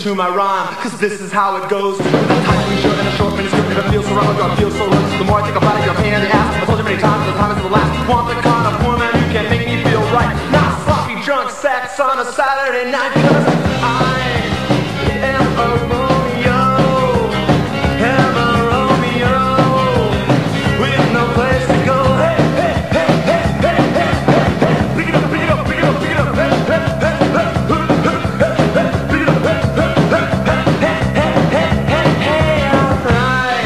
to my rhyme, cause this is how it goes. With a tight blue shirt and a short miniskirt, if it feels so wrong, I feel so wrong. The more I think about it, you're a pain in the ass. I told you many times, the time is the last. Want the kind of woman who can make me feel right, not sloppy drunk sex on a Saturday night. Cause I am a Romeo, am a Romeo, with no place to go. Hey, hey, hey, hey, hey, hey, hey, hey. Pick it up, pick it up, pick it up, pick it up. Hey, hey, hey, hey, hey, hey, pick it up, hey, hey, hey, hey, hey, hey, hey, alright.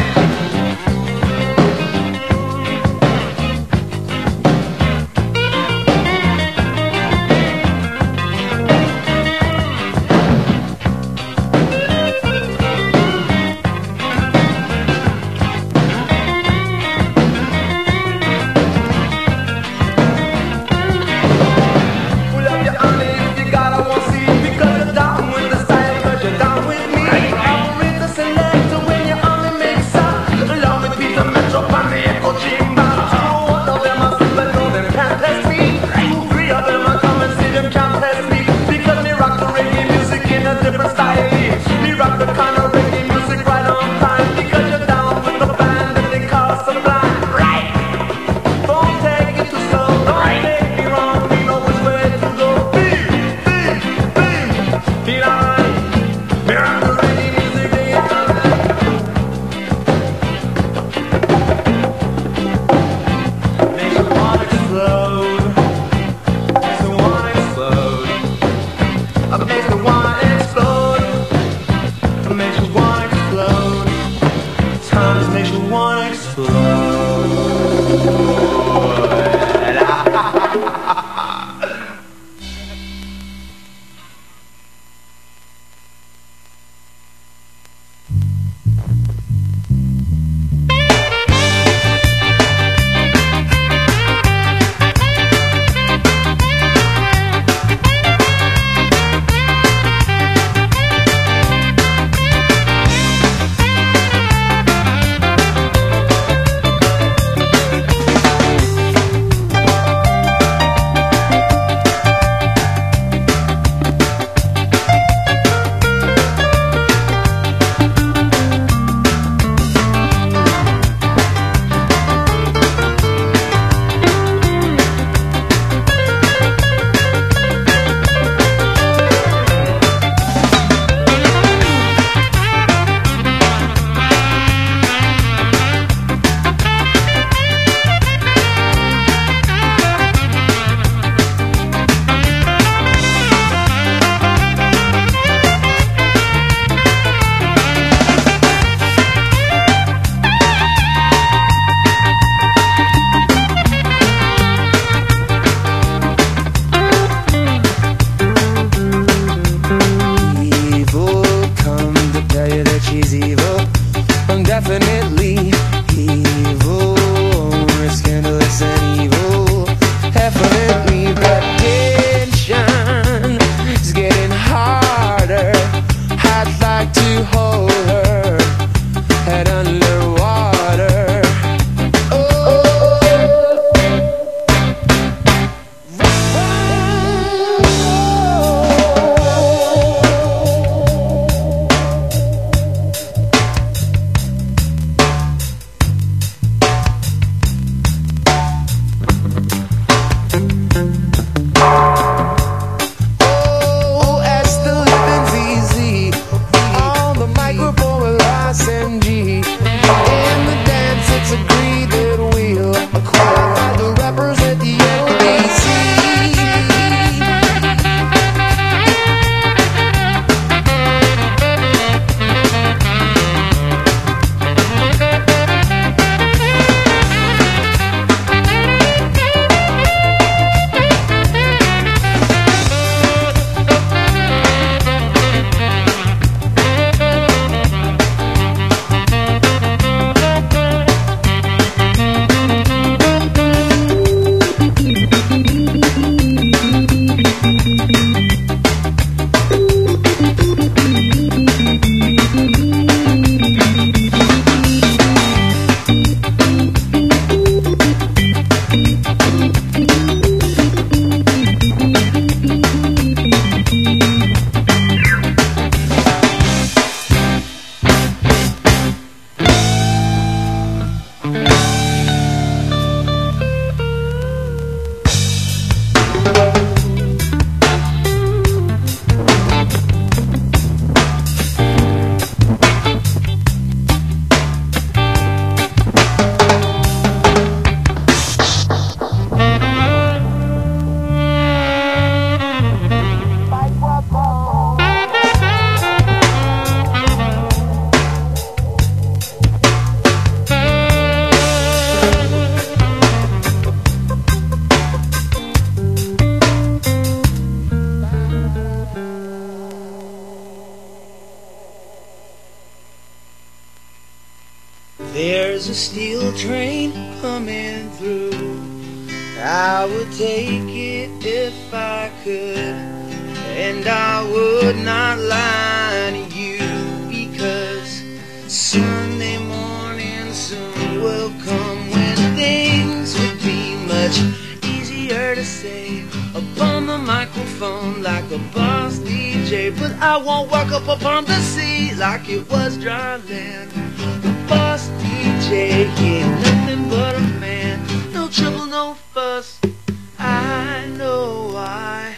was a steel train coming through, I would take it if I could, and I would not lie to you, because Sunday morning soon will come when things would be much easier to say upon the microphone like a boss DJ. But I won't walk up upon the sea like it was dry land. The boss DJ ain't nothing but a man. No trouble, no fuss, I know why.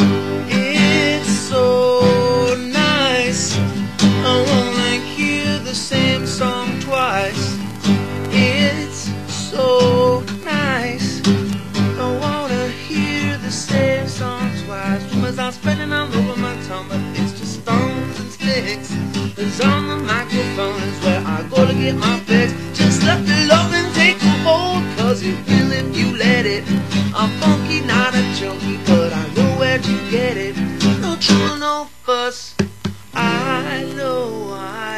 It's so nice, I wanna hear the same song twice. It's so nice, I wanna hear the same song twice. Rumors are spreading all over my tongue, but it's just stones and sticks. Cause on the microphone is where I go to get my fix. Just let the loving take a hold, cause it will if you let it. I'm funky, not a junkie, but I know where to get it. No trouble, no fuss, I know why.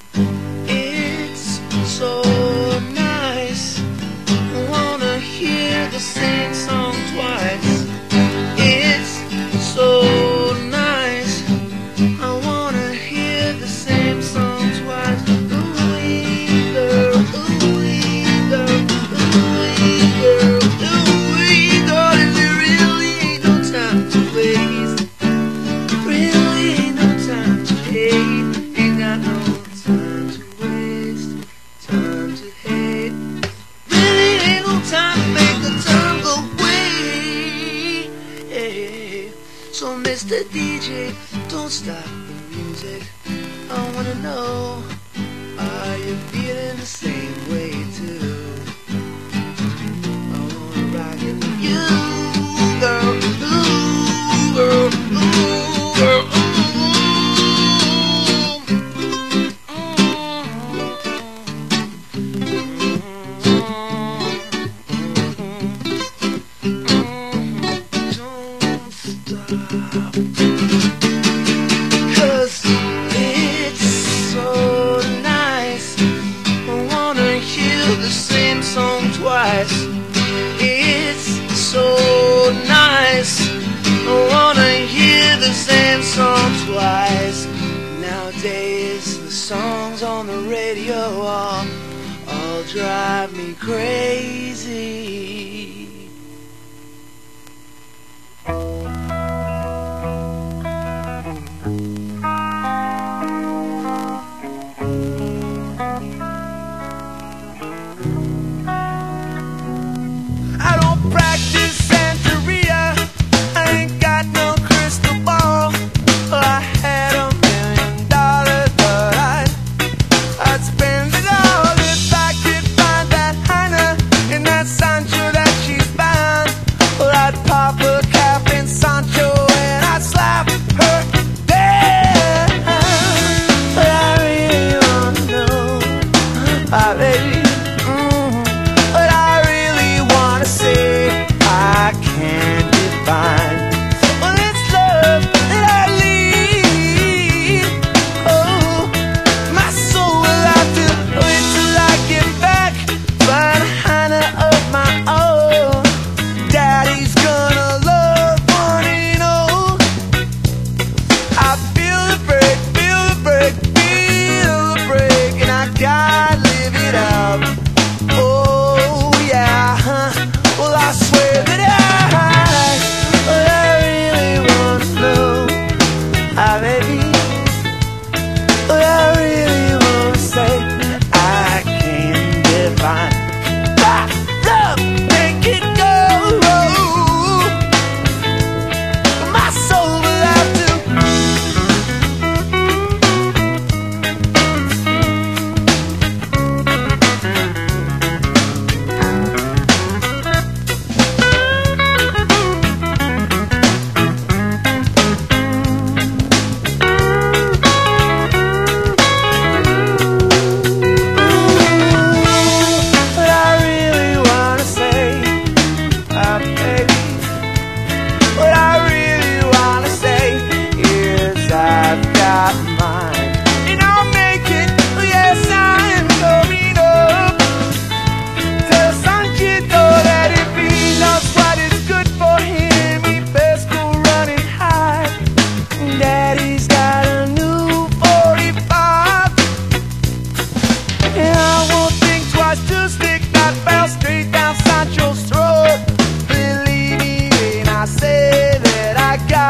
It's so nice, I wanna hear the same song twice. It's so nice, I wanna hear the same song twice. Ooh-wee girl, ooh-wee girl, ooh-wee girl, ooh-wee girl. And there really ain't no time to waste, really ain't no time to hate. Ain't got no time to waste, time to hate. Really ain't no time to make the time go away. So Mr. DJ, don't stop the music. I wanna know, are you feeling the same way too? I wanna rock it with you, girl, ooh, girl, ooh, girl, ooh. Don't stop, 'cause it's so nice, I wanna hear the same song twice. It's so nice, I wanna hear the same song twice. Nowadays the songs on the radio all drive me crazy. I don't practice Santeria, I ain't got no crystal ball. Well, I had $1 million, but I'd spend it all if I could find that Heiner in that San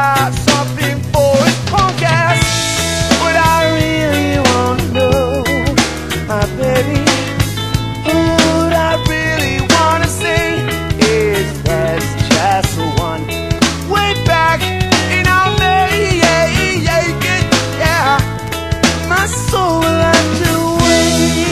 got something for his punk ass. What I really wanna know, my baby, what I really wanna say is that's just one way back in our May, yeah. My soul will have to wait.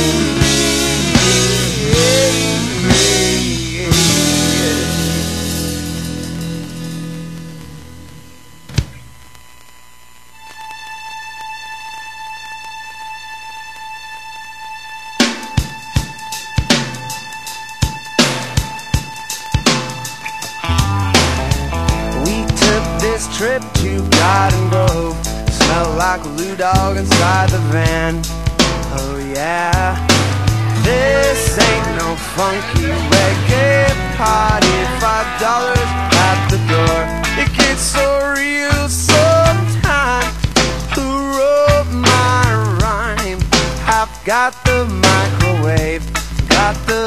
This trip to Garden Grove smelled like a blue dog inside the van. Oh yeah, this ain't no funky reggae party. $5 at the door. It gets so real sometimes. Who wrote my rhyme? I've got the microwave, got the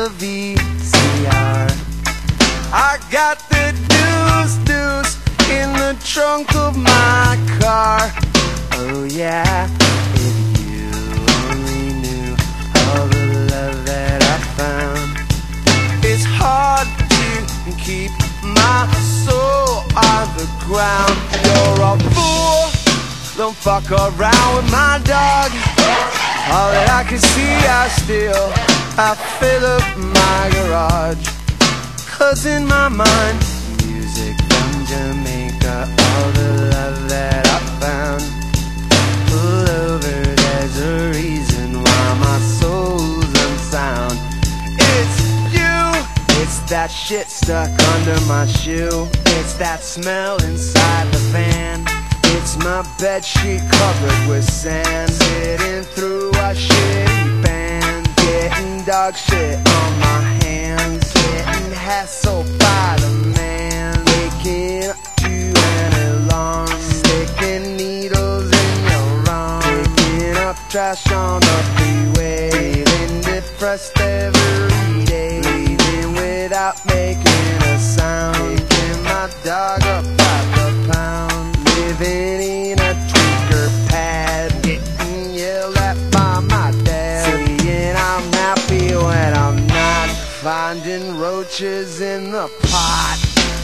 VCR, I got the news in the trunk of my car. Oh yeah, if you only knew all the love that I found. It's hard to keep my soul on the ground. You're a fool, don't fuck around with my dog. All that I can see I steal, I fill up my garage. 'Cause in my mind, music from Jamaica, all the love that I found. Pull over, there's a reason why my soul's unsound. It's you, it's that shit stuck under my shoe. It's that smell inside the fan. It's my bedsheet covered with sand. Sitting through a shitty band, getting dog shit on my hands. Getting hassled by the man, waking up to an alarm, sticking needles in your arm, picking up trash on the freeway, feeling depressed every day, leaving without making a sound, picking my dog up by the pound, living in a tweaker pad, getting yelled at by my dad, saying I'm happy when I'm not, finding roaches in the pot.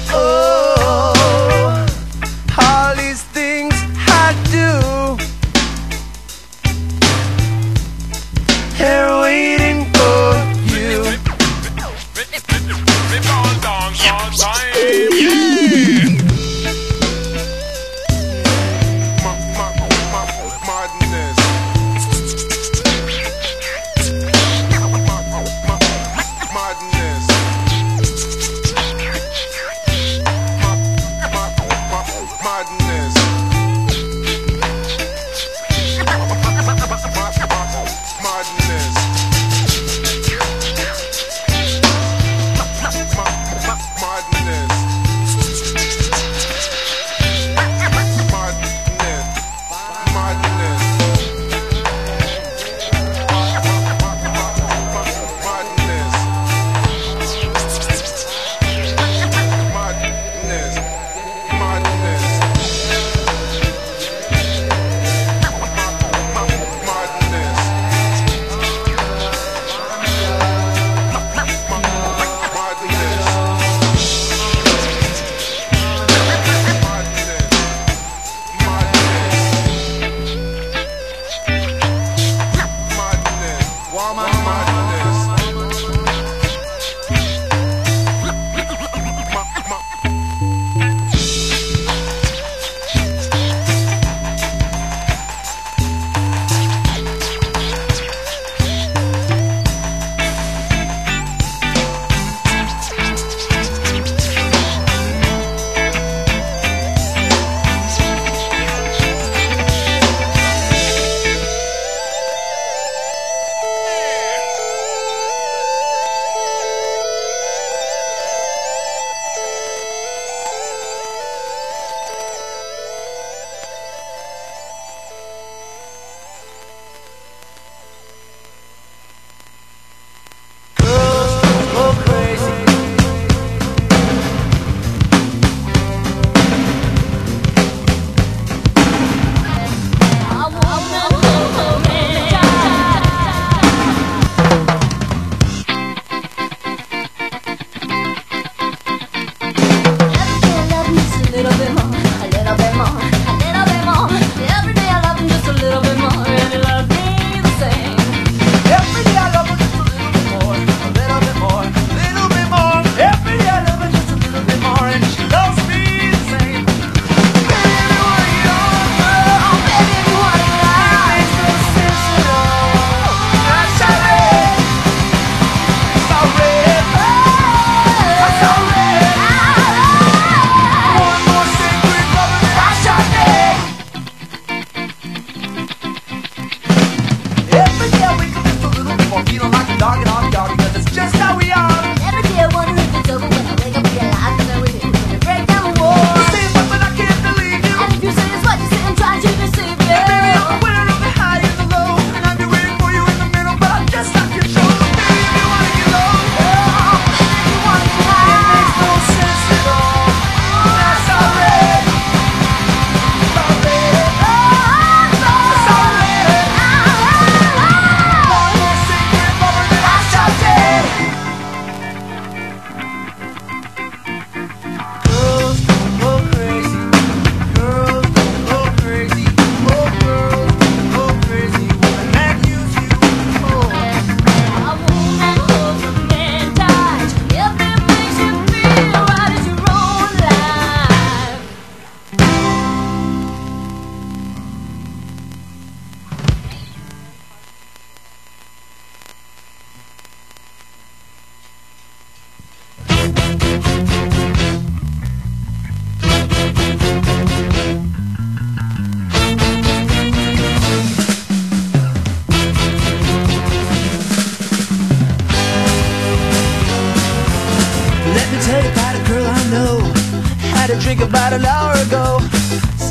Oh, all these things I do, they're waiting for you.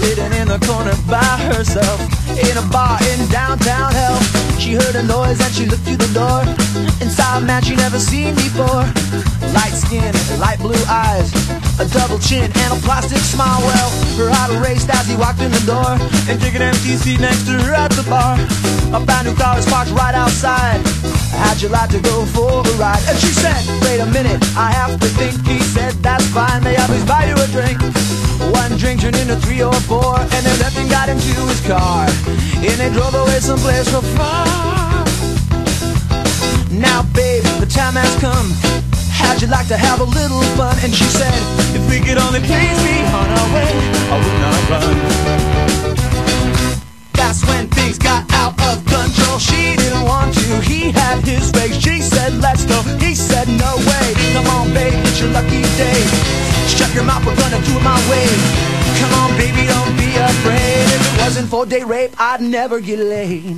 sitting in the corner by herself in a bar in downtown hell. She heard a noise and she looked through the door and saw a man she never seen before. Light skin, light blue eyes, a double chin and a plastic smile. Well, her heart raced as he walked in the door and took an empty seat next to her at the bar. A brand new car was parked right outside. How'd you like to go for a ride? And she said, wait a minute, I have to think. He said, that's fine, may I please buy you a drink? One drink turned into 3 or 4, and they left and got into his car, and they drove away someplace so far. Now babe, the time has come. How'd you like to have a little fun? And she said, if we could only please be on our way, I would not run. That's when things got out of control. She didn't want to, he had his way. She said, let's go, he said, no way. Come on babe, it's your lucky day. Shut your mouth, we're gonna do it my way. Come on baby, don't be afraid. If it wasn't for day rape, I'd never get laid.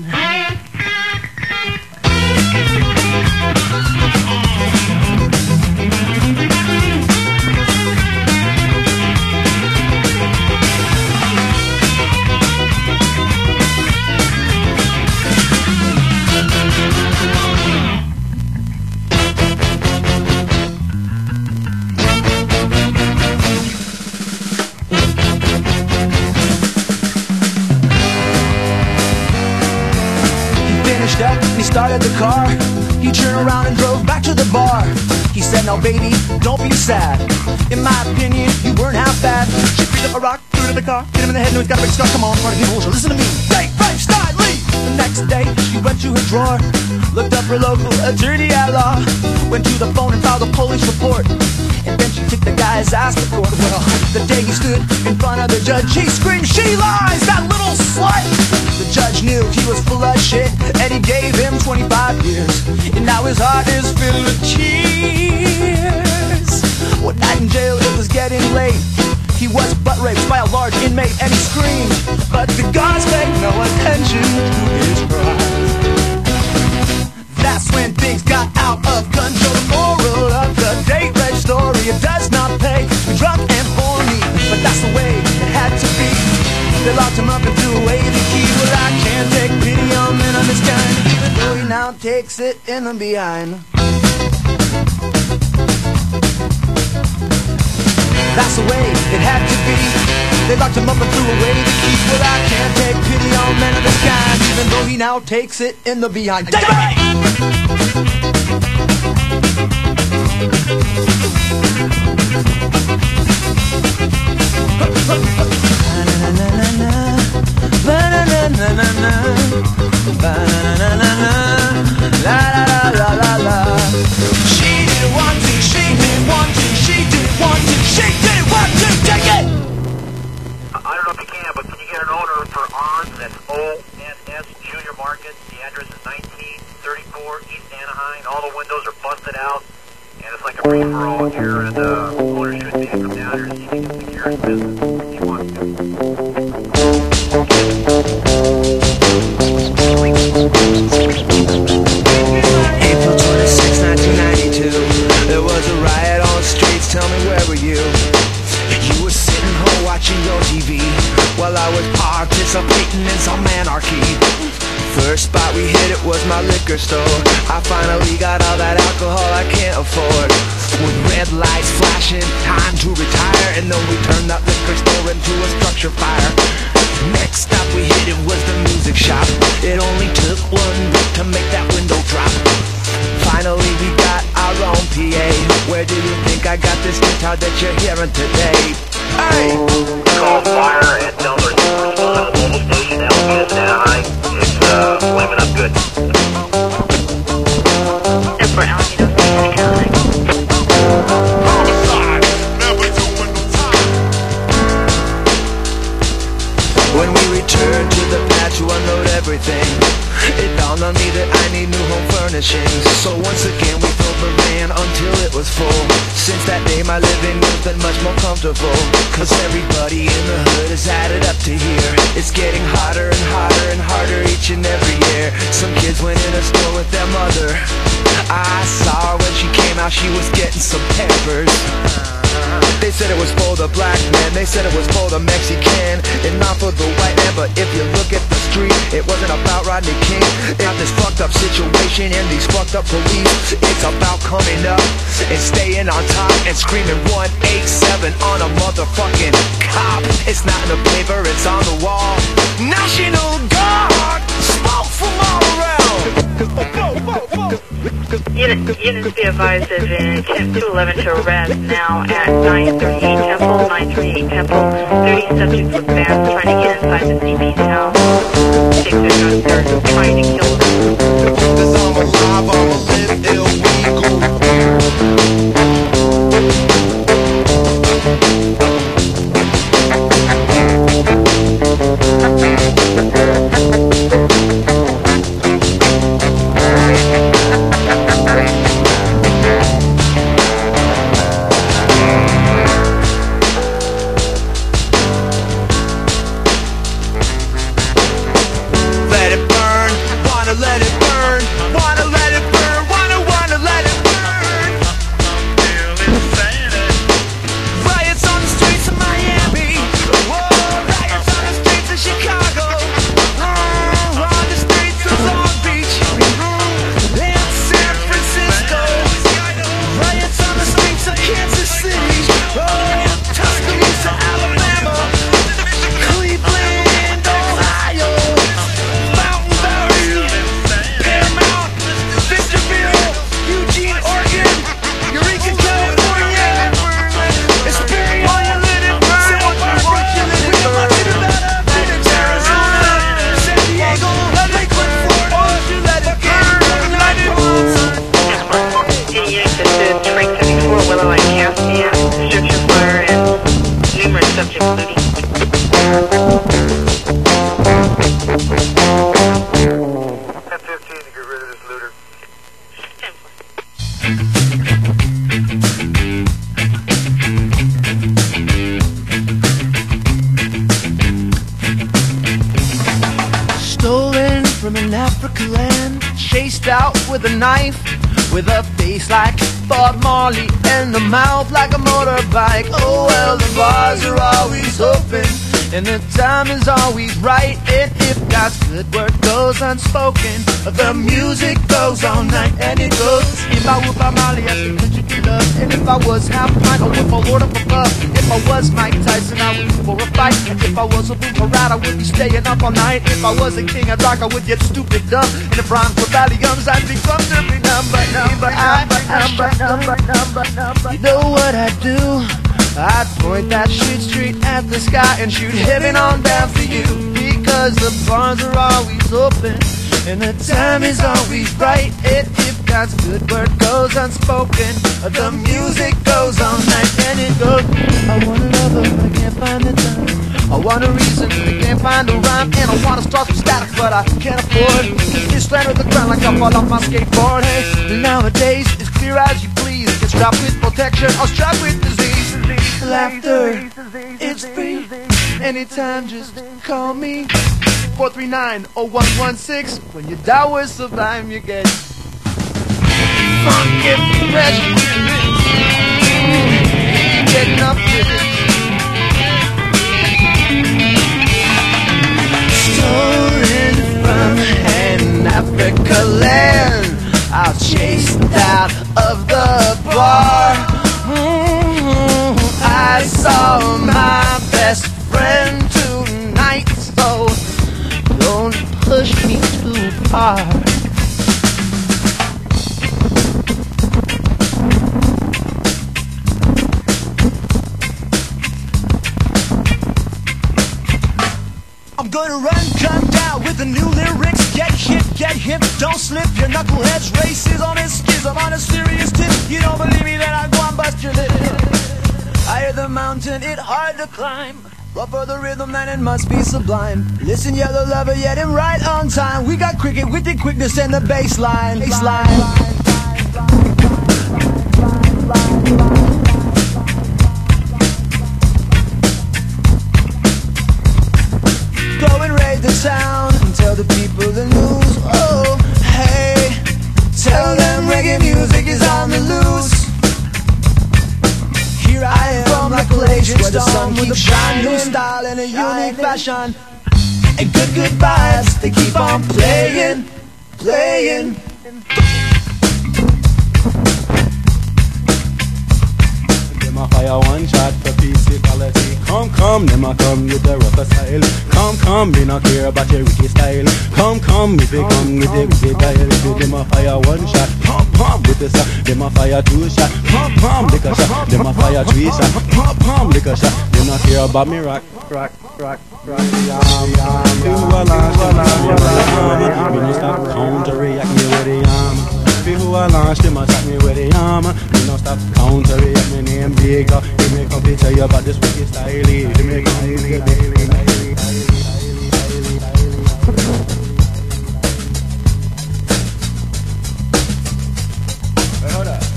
Up and he started the car. He turned around and drove back to the bar. He said, now baby, don't be sad. In my opinion, you weren't half bad. She picked up a rock, threw it in the car, hit him in the head, and he's got a big scar. Come on, party people, listen to me. Break, start, leave. The next day, she went to her drawer, looked up her local attorney at law, went to the phone and filed a police report, and then she took the guy's ass to court. Well, the day he stood in front of the judge, he screamed, she lies, that little slut! The judge knew he was full of shit, and he gave him 25 years. And now his heart is filled with tears. One night in jail, it was getting late. He was butt raped by a large inmate, and he screamed, but the guards paid no attention to his cries. That's when things got out of control. The moral of the date rape story, it does not pay to be drunk and horny, but that's the way it had to be. They locked him up and threw away the key. Well, I can't take pity on men of this kind, even though he now takes it in the behind. That's the way it had to be. They locked him up and threw away the key. Well, I can't take pity on men of this kind, even though he now takes it in the behind. She didn't want to, she didn't want to, she didn't want to, she didn't want to take it! I don't know if you can, but can you get an order for ONS? That's ONS Junior Market. The address is 1934 East Anaheim. All the windows are busted out, and it's like a free-for-all here, and the owner should be come down here to see if he can secure his business if he wants to. April 26, 1992. There was a riot on the streets. Tell me, where were you? You were sitting home watching your TV while I was participating in some anarchy. First spot we hit, it was my liquor store. I finally got all that alcohol I can't afford. With red lights flashing, time to retire, and then we turned that liquor store into a structure fire. Next stop we hit, it was the music shop. It only took one break to make that window drop. Finally we got our own PA. Where do you think I got this guitar that you're hearing today? Hey! Call fire and tell them there's a mobile station that will get us in Anaheim. It's flaming up good. For Alameda Station Accounting. When we returned to the patch to unload everything, it dawned on me that I need new home furnishings. So once again we filled the van until it was full. Since that day my living room's been much more comfortable, cause everybody in the hood has added up to here. It's getting hotter and hotter and harder each and every year. Some kids went in a store with their mother. I saw her when she came out, she was getting some Pampers. They said it was for the black man, they said it was for the Mexican. And fucked up situation and these fucked up police. It's about coming up and staying on top and screaming 187 on a motherfucking cop. It's not in the paper, it's on the wall. National Guard, smoke from all around. Units be advised there's an attempt to 11 to arrest now at 938 Temple, 938 Temple. 30 subjects with bands trying to get inside the CP's house. They're trying to kill them. 'Cause I'm alive, I'ma live illegal. From an Africa land, chased out with a knife, with a face like Bob Marley and a mouth like a motorbike. Oh well, the bars are always open and the time is always right. And if God's good word goes unspoken, the music goes all night. And it goes, if I were Bob Marley, I'd say, could you be loved? And if I was half pint, I would for Lord up above. If I was Mike Tyson, I would for a fight. And if I was a Boom Parade, I would be staying up all night. If I was a king of rock, I would get stupid dumb. And if rhymes were Valiums, I'd be from every number. You know what I'd do? I'd point that shit straight at the sky and shoot heaven on down for you. Because the bars are always open and the time is always right. And if God's good word goes unspoken, the music goes all night. And it goes, I want a lover, I can't find the time. I want a reason, I can't find a rhyme. And I want to start some static, but I can't afford to get slammed with the ground like I fall off my skateboard. Hey, nowadays, it's clear as you please. Get strapped with protection or strapped with disease. Laughter, it's free. Anytime, just call me. 439-0116. When you die with Sublime, you get funky fresh. Getting up with it. Stolen from an Africa land, I was chased out of the bar. I saw my best friend tonight, so don't push me too hard. I'm gonna run, come down with the new lyrics. Get hip, don't slip. Your knuckleheads races on his skis. I'm on a serious tip. You don't believe me, then I'll go and bust your lip. Higher the mountain, it hard to climb. Rougher the rhythm, man, it must be sublime. Listen, yellow lover, yet him right on time. We got cricket with the quickness and the baseline. Go and raid the town and tell the people the news. Oh, hey, tell them reggae music is on the loose. Here I am from like a legend where the sun keeps shining. New style and a unique fashion. And good vibes, they keep on playing. playing. Them a fire one shot for peace equality. Come, them a come with the rocker style. Come, me not care about your wicked style. Come, if you come with the wicked style. If you them a fire one shot, pump with the shot. Them a fire two shot, pump lick a shot. Them a fire three shot, pump lick a shot. Them not care about me rock. Do a launch, me no stop counter-react me with the arm. Who I launch them attack me with the arm. Me no stop counter-react me name big. Give me come to tell you about this wicked style. Give me come hold up.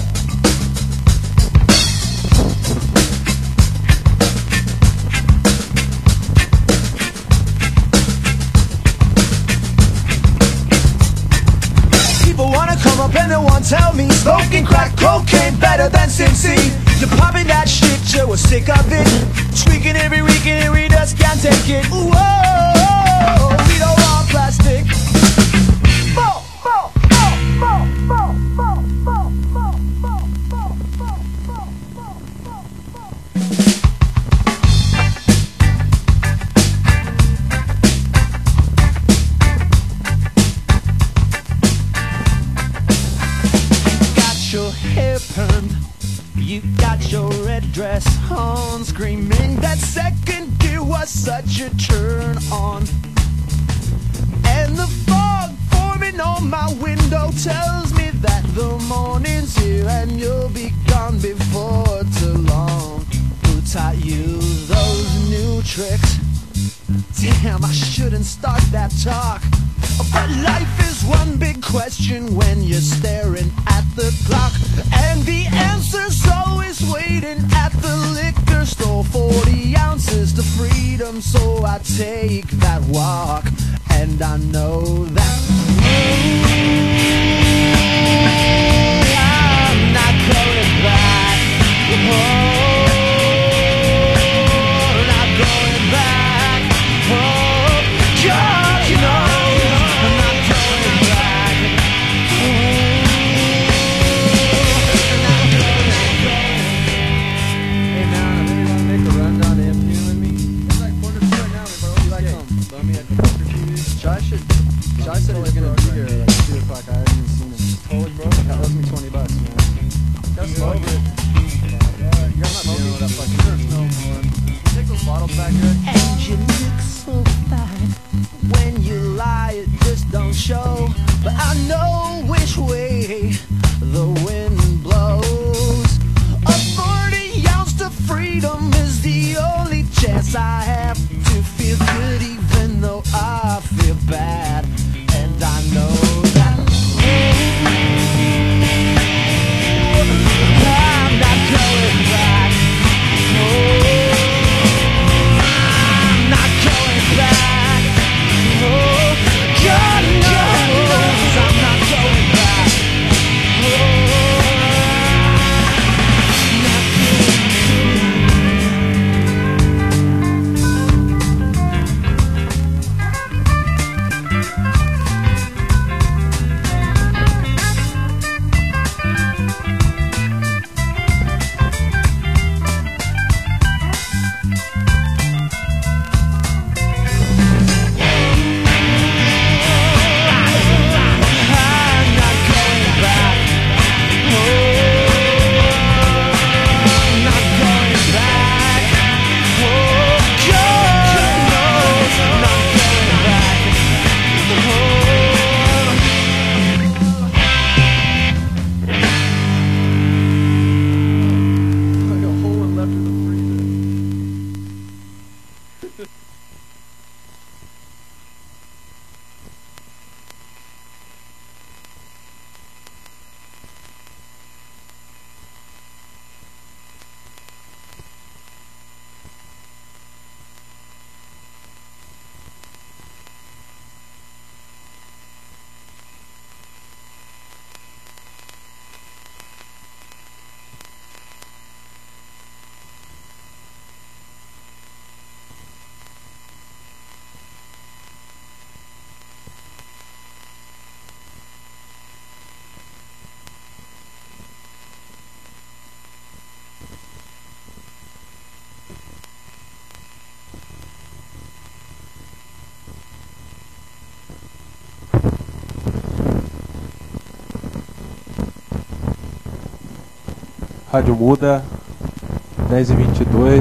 People wanna come up and they want to tell me smoking crack cocaine better than Sin City. You're popping that shit, you're sick of it. Squeaking every week and every dust can't take it. Ooh, oh, we don't want plastic. Your hair permed, you got your red dress on, screaming that second gear was such a turn on. And the fog forming on my window tells me that the morning's here and you'll be gone before too long. Who taught you those new tricks? Damn, I shouldn't start that talk. But life is one big question when you're staring at the clock, and the answer's always waiting at the liquor store. 40 ounces to freedom, so I take that walk, and I know that I'm not going back. Not going back. God, you know. Josh said he was gonna be here at like 2 o'clock. I haven't even seen him. Holy bro, that owes me $20, man. That's so good. You're not dealing with that fucking no more. Take those bottles back here. And you look so fine. When you lie, it just don't show. But I know which way the wind blows. A 40-ounce to freedom is the only chance I have to feel good, even though I feel bad. And I know that Rádio muda, 10h22.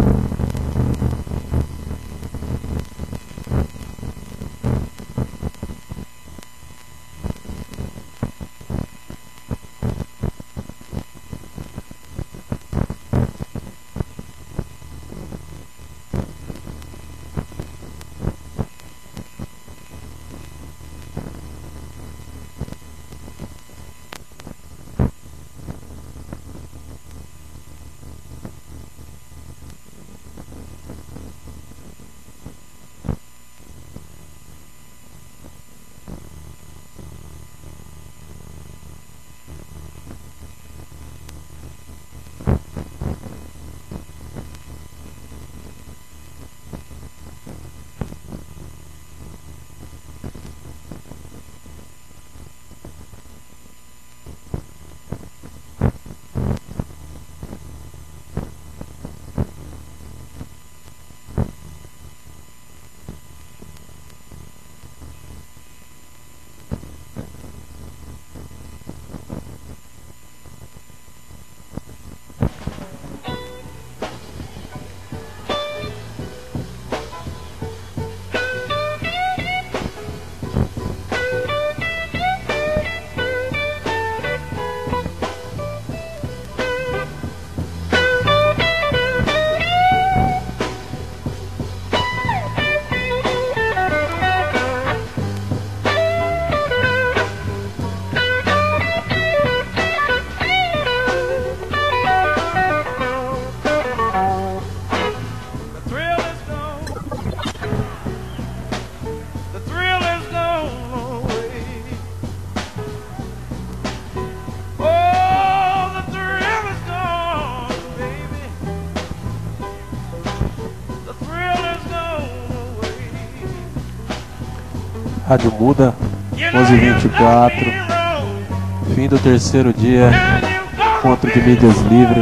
Rádio muda, 11h24, fim do terceiro dia, encontro de mídias livres.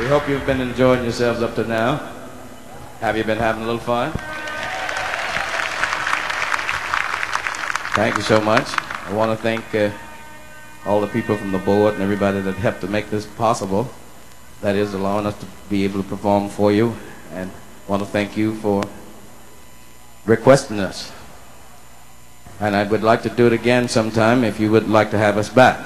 We hope you've been enjoying yourselves up to now. Have you been having a little fun? Thank you so much. I want to thank all the people from the board and everybody that helped to make this possible. That is allowing us to be able to perform for you. And I want to thank you for requesting us. And I would like to do it again sometime if you would like to have us back.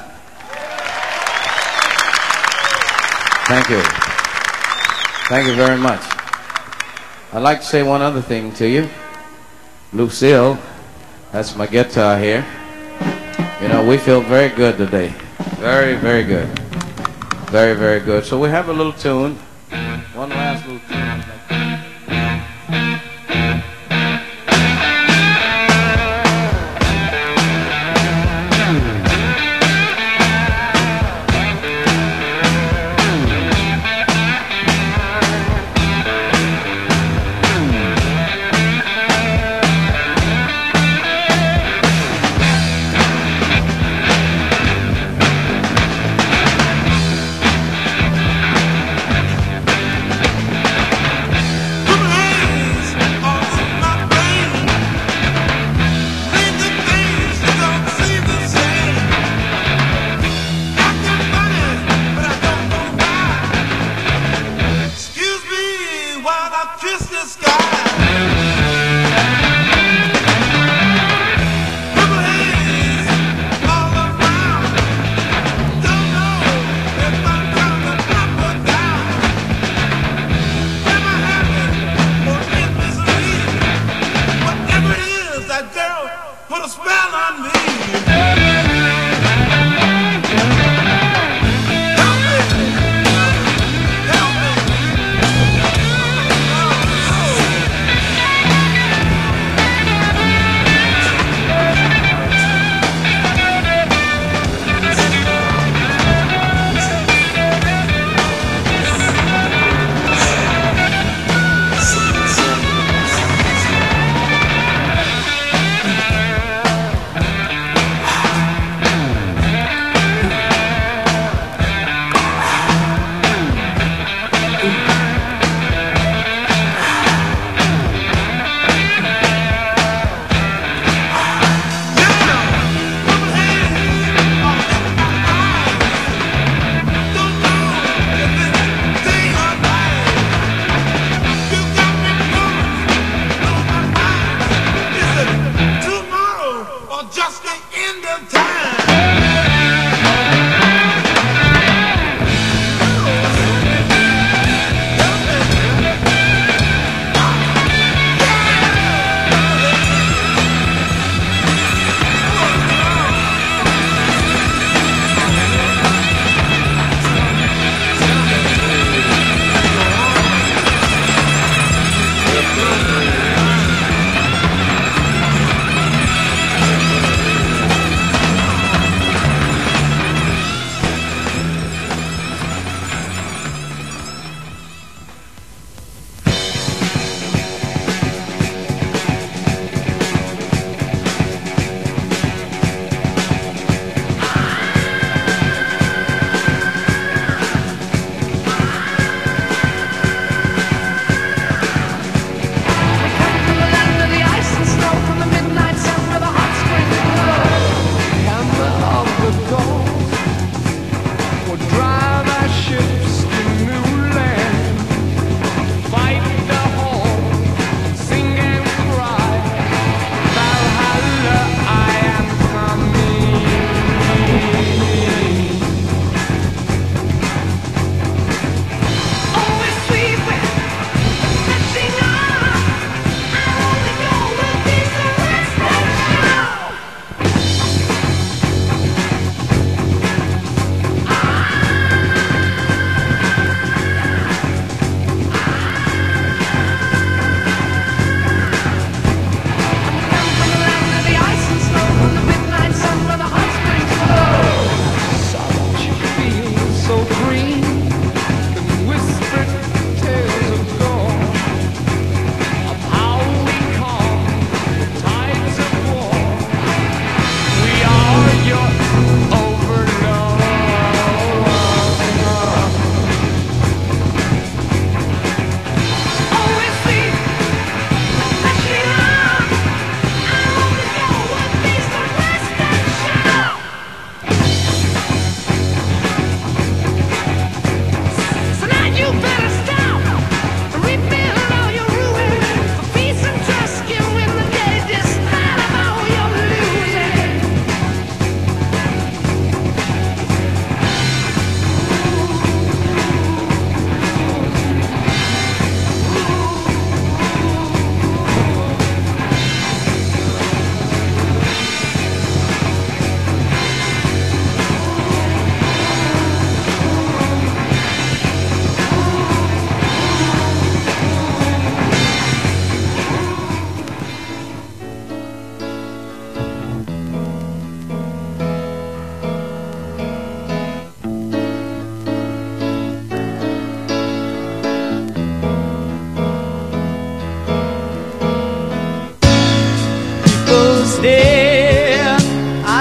Thank you. Thank you very much. I'd like to say one other thing to you. Lucille, that's my guitar here. You know, we feel very good today. Very, very good. Very, very good. So we have a little tune. One last little tune.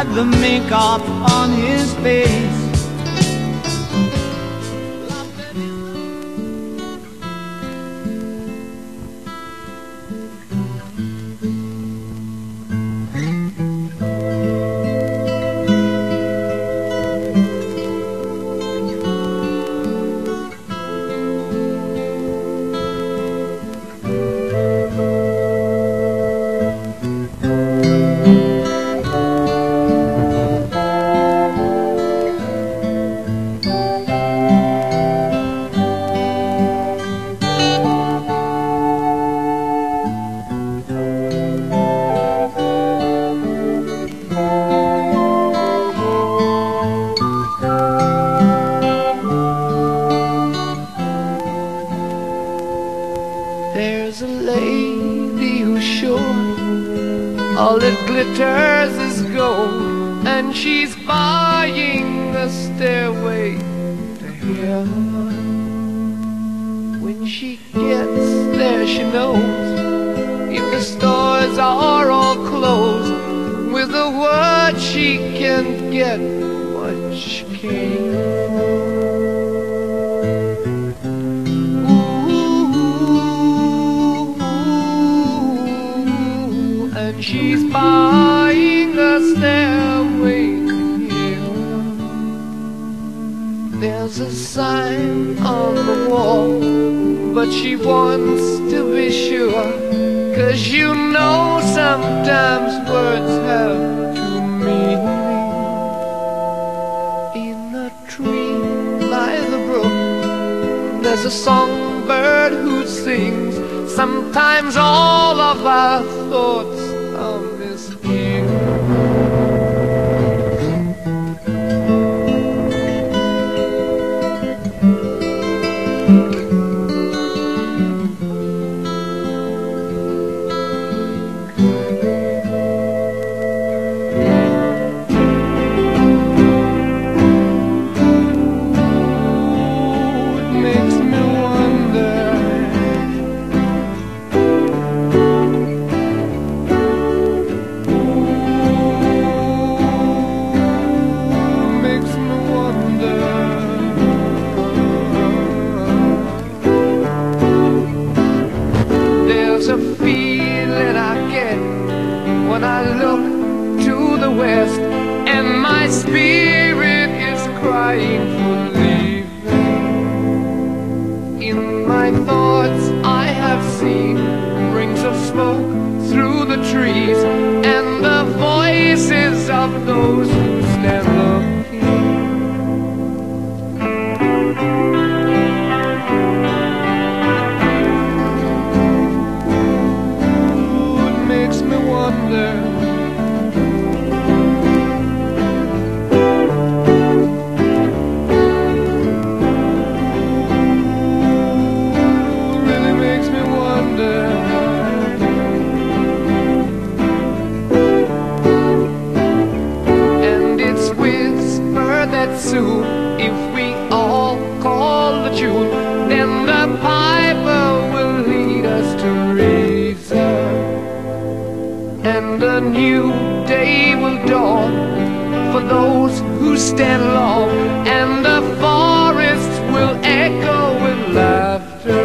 the makeup on his face. There's a lady who's sure all that glitters is gold, and she's buying a stairway to heaven. When she gets there, she knows if the stores are all closed, with a word she can get what she came for. She's buying a stairway to heaven. There's a sign on the wall, but she wants to be sure, 'cause you know sometimes words have two meanings. In a tree by the brook, there's a songbird who sings. Sometimes all of our thoughts are misgiven. There's a feeling I get when I look to the west, and my spirit is crying for leaving. In my thoughts I have seen rings of smoke through the trees, and the voices of those who stand looking. Soon, if we all call the tune, then the piper will lead us to reason, and a new day will dawn for those who stand long, and the forest will echo with laughter.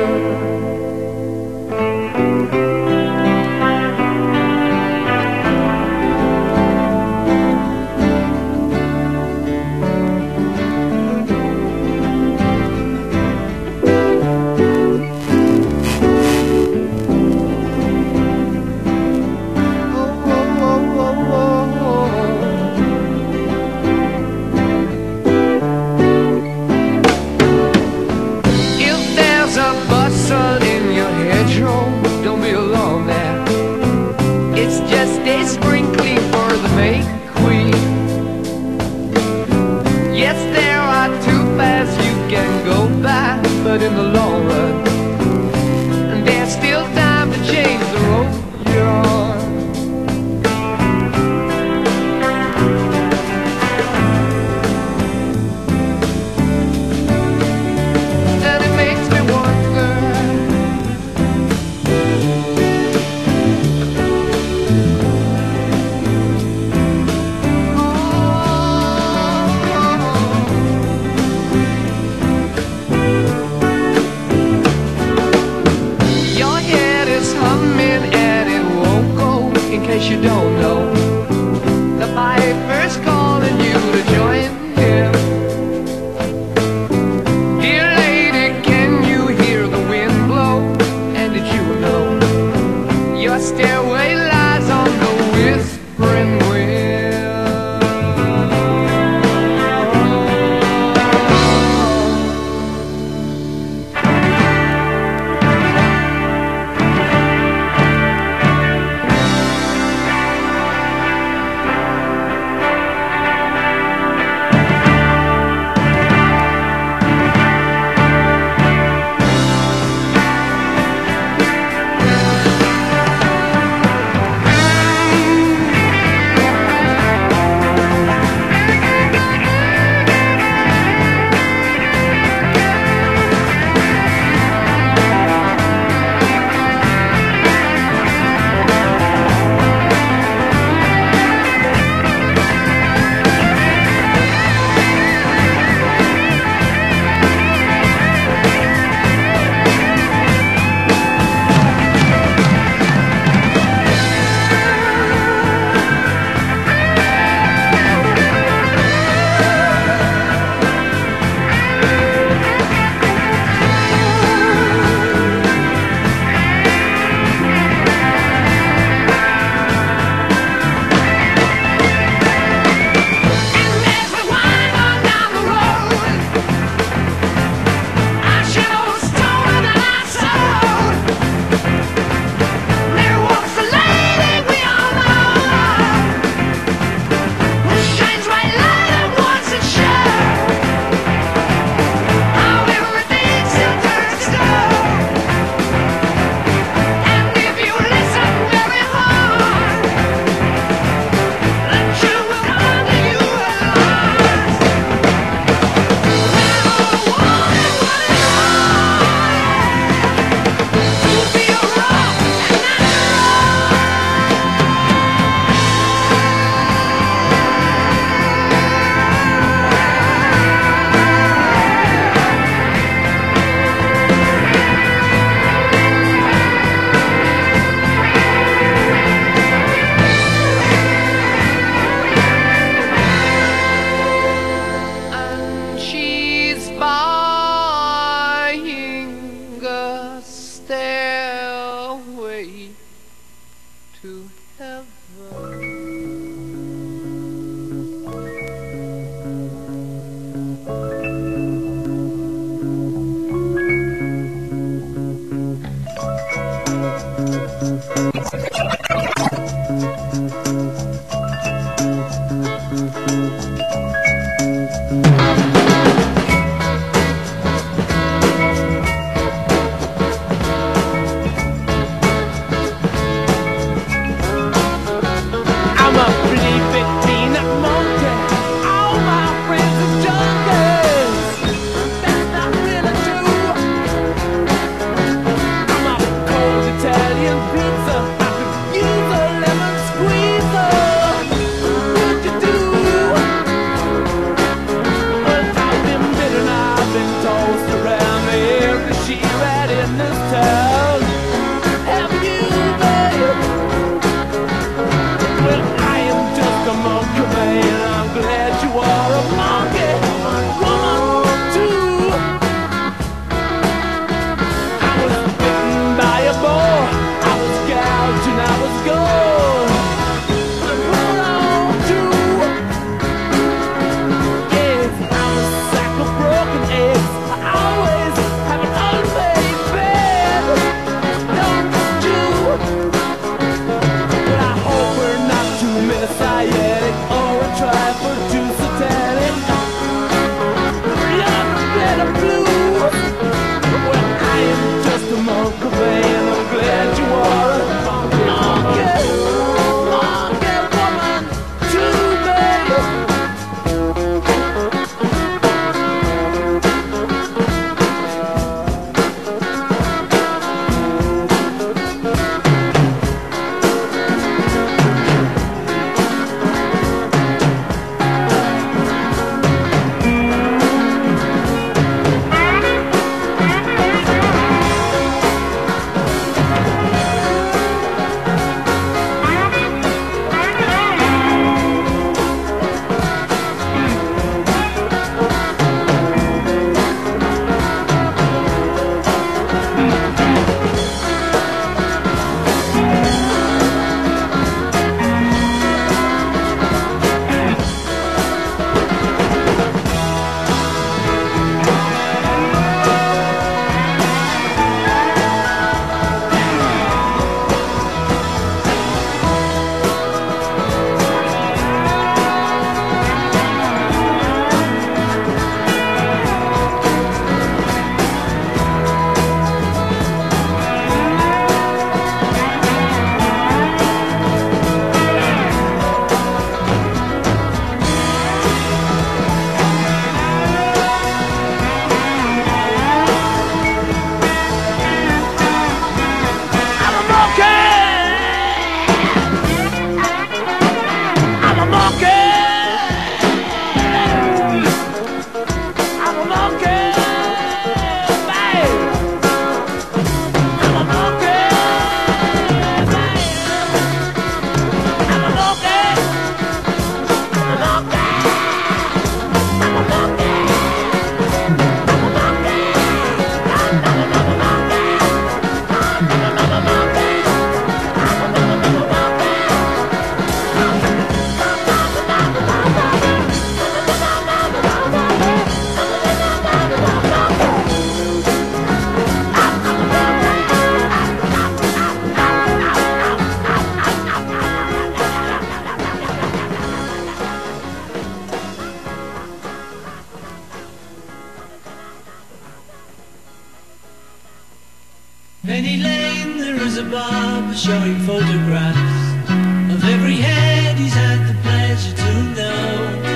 Penny Lane, there is a barber showing photographs of every head he's had the pleasure to know,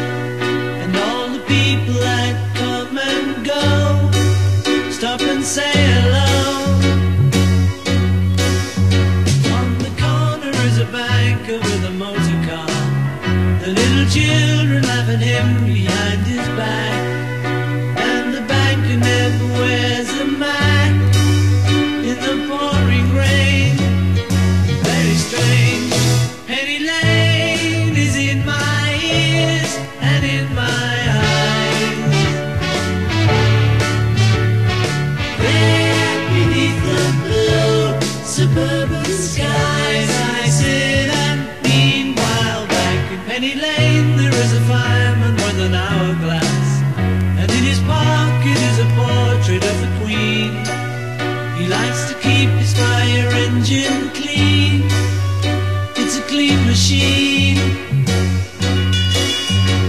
and all the people that come and go stop and say hello. On the corner is a banker with a motor car, the little children laughing him behind his back.